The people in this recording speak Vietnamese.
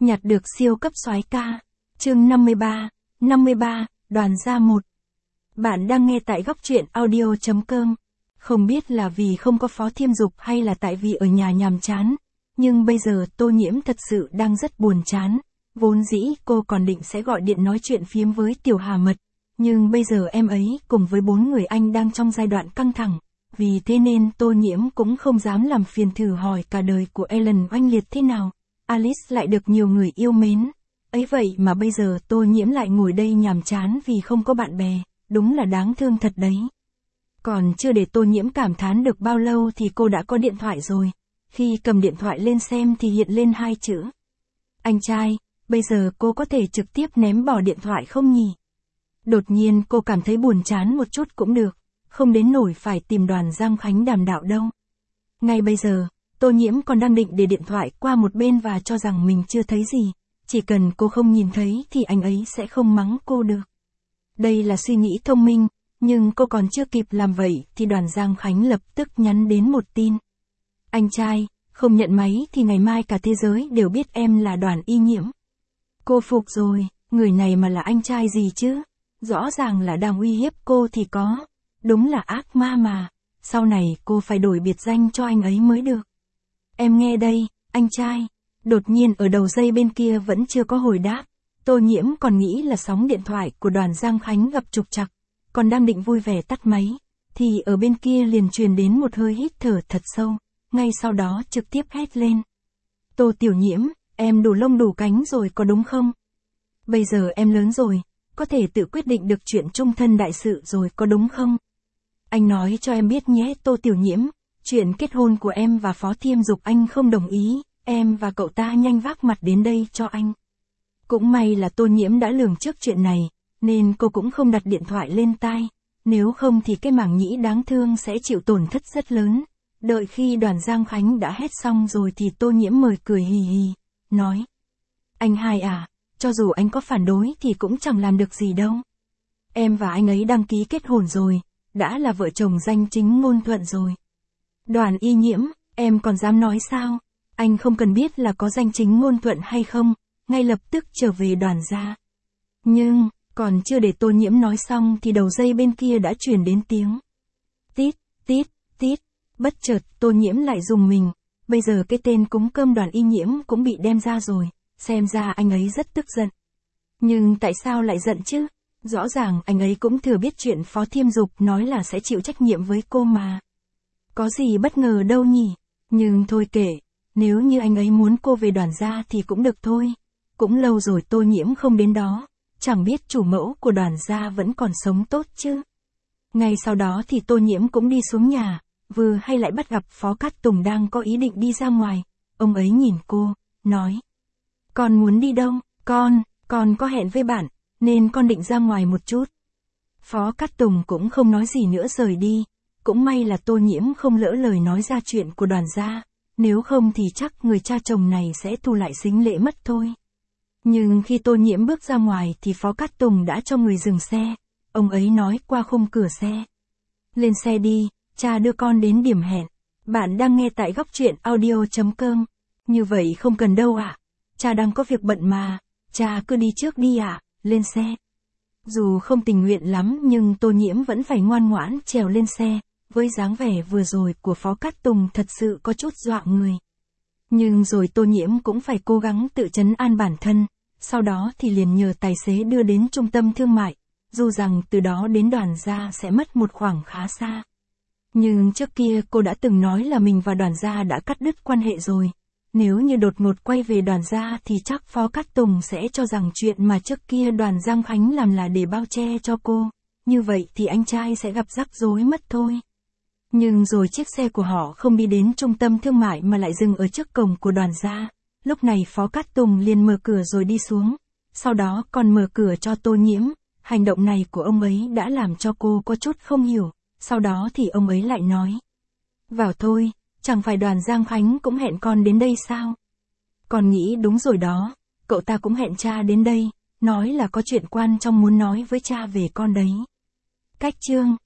Nhặt được siêu cấp soái ca. Chương 53, Đoàn gia 1. Bạn đang nghe tại góc truyện audio.com. Không biết là vì không có Phó Thiêm Dục hay là tại vì ở nhà nhàm chán, nhưng bây giờ Tô Nhiễm thật sự đang rất buồn chán. Vốn dĩ cô còn định sẽ gọi điện nói chuyện phiếm với Tiểu Hà Mật, nhưng bây giờ em ấy cùng với 4 người anh đang trong giai đoạn căng thẳng, vì thế nên Tô Nhiễm cũng không dám làm phiền thử hỏi cả đời của Ellen oanh liệt thế nào. Alice lại được nhiều người yêu mến. Ấy vậy mà bây giờ Tô Nhiễm lại ngồi đây nhàm chán vì không có bạn bè, đúng là đáng thương thật đấy. Còn chưa để Tô Nhiễm cảm thán được bao lâu thì cô đã có điện thoại rồi. Khi cầm điện thoại lên xem thì hiện lên 2 chữ. Anh trai, bây giờ cô có thể trực tiếp ném bỏ điện thoại không nhỉ? Đột nhiên cô cảm thấy buồn chán một chút cũng được, không đến nổi phải tìm Đoàn Giang Khánh đàm đạo đâu. Ngay bây giờ, Tô Nhiễm còn đang định để điện thoại qua một bên và cho rằng mình chưa thấy gì, chỉ cần cô không nhìn thấy thì anh ấy sẽ không mắng cô được. Đây là suy nghĩ thông minh, nhưng cô còn chưa kịp làm vậy thì Đoàn Giang Khánh lập tức nhắn đến một tin. Anh trai, không nhận máy thì ngày mai cả thế giới đều biết em là Đoàn Y Nhiễm. Cô phục rồi, người này mà là anh trai gì chứ? Rõ ràng là đang uy hiếp cô thì có. Đúng là ác ma mà, sau này cô phải đổi biệt danh cho anh ấy mới được. Em nghe đây, anh trai. Đột nhiên ở đầu dây bên kia vẫn chưa có hồi đáp. Tô Nhiễm còn nghĩ là sóng điện thoại của Đoàn Giang Khánh gặp trục trặc, còn đang định vui vẻ tắt máy, thì ở bên kia liền truyền đến một hơi hít thở thật sâu, ngay sau đó trực tiếp hét lên. Tô Tiểu Nhiễm, em đủ lông đủ cánh rồi có đúng không? Bây giờ em lớn rồi, có thể tự quyết định được chuyện chung thân đại sự rồi có đúng không? Anh nói cho em biết nhé Tô Tiểu Nhiễm, chuyện kết hôn của em và Phó Thiêm Dục anh không đồng ý, em và cậu ta nhanh vác mặt đến đây cho anh. Cũng may là Tô Nhiễm đã lường trước chuyện này, nên cô cũng không đặt điện thoại lên tai, nếu không thì cái màng nhĩ đáng thương sẽ chịu tổn thất rất lớn. Đợi khi Đoàn Giang Khánh đã hét xong rồi thì Tô Nhiễm mời cười hì hì, nói. Anh hai à, cho dù anh có phản đối thì cũng chẳng làm được gì đâu. Em và anh ấy đăng ký kết hôn rồi, đã là vợ chồng danh chính ngôn thuận rồi. Đoàn Y Nhiễm, em còn dám nói sao? Anh không cần biết là có danh chính ngôn thuận hay không, ngay lập tức trở về Đoàn gia. Nhưng, còn chưa để Tô Nhiễm nói xong thì đầu dây bên kia đã truyền đến tiếng. Tít, tít, tít, bất chợt Tô Nhiễm lại rùng mình, bây giờ cái tên cúng cơm Đoàn Y Nhiễm cũng bị đem ra rồi, xem ra anh ấy rất tức giận. Nhưng tại sao lại giận chứ? Rõ ràng anh ấy cũng thừa biết chuyện Phó Thiêm Dục nói là sẽ chịu trách nhiệm với cô mà. Có gì bất ngờ đâu nhỉ? Nhưng thôi kệ, nếu như anh ấy muốn cô về Đoàn gia thì cũng được thôi. Cũng lâu rồi Tô Nhiễm không đến đó, chẳng biết chủ mẫu của Đoàn gia vẫn còn sống tốt chứ. Ngay sau đó thì Tô Nhiễm cũng đi xuống nhà, vừa hay lại bắt gặp Phó Cát Tùng đang có ý định đi ra ngoài. Ông ấy nhìn cô, nói. Con muốn đi đâu? Con có hẹn với bạn, nên con định ra ngoài một chút. Phó Cát Tùng cũng không nói gì nữa rời đi. Cũng may là Tô Nhiễm không lỡ lời nói ra chuyện của Đoàn gia, nếu không thì chắc người cha chồng này sẽ thu lại sính lễ mất thôi. Nhưng khi Tô Nhiễm bước ra ngoài thì Phó Cát Tùng đã cho người dừng xe, ông ấy nói qua khung cửa xe. Lên xe đi, cha đưa con đến điểm hẹn. Bạn đang nghe tại góc truyện audio.com. Như vậy không cần đâu ạ. Cha đang có việc bận mà, cha cứ đi trước đi ạ, lên xe. Dù không tình nguyện lắm nhưng Tô Nhiễm vẫn phải ngoan ngoãn trèo lên xe, với dáng vẻ vừa rồi của Phó Cát Tùng thật sự có chút dọa người. Nhưng rồi Tô Nhiễm cũng phải cố gắng tự trấn an bản thân, sau đó thì liền nhờ tài xế đưa đến trung tâm thương mại, dù rằng từ đó đến Đoàn gia sẽ mất một khoảng khá xa. Nhưng trước kia cô đã từng nói là mình và Đoàn gia đã cắt đứt quan hệ rồi. Nếu như đột ngột quay về Đoàn gia thì chắc Phó Cát Tùng sẽ cho rằng chuyện mà trước kia Đoàn Giang Khánh làm là để bao che cho cô. Như vậy thì anh trai sẽ gặp rắc rối mất thôi. Nhưng rồi chiếc xe của họ không đi đến trung tâm thương mại mà lại dừng ở trước cổng của Đoàn gia. Lúc này Phó Cát Tùng liền mở cửa rồi đi xuống. Sau đó còn mở cửa cho Tô Nhiễm. Hành động này của ông ấy đã làm cho cô có chút không hiểu. Sau đó thì ông ấy lại nói. Vào thôi, chẳng phải Đoàn Giang Khánh cũng hẹn con đến đây sao? Con nghĩ đúng rồi đó, cậu ta cũng hẹn cha đến đây, nói là có chuyện quan trọng muốn nói với cha về con đấy. Cách chương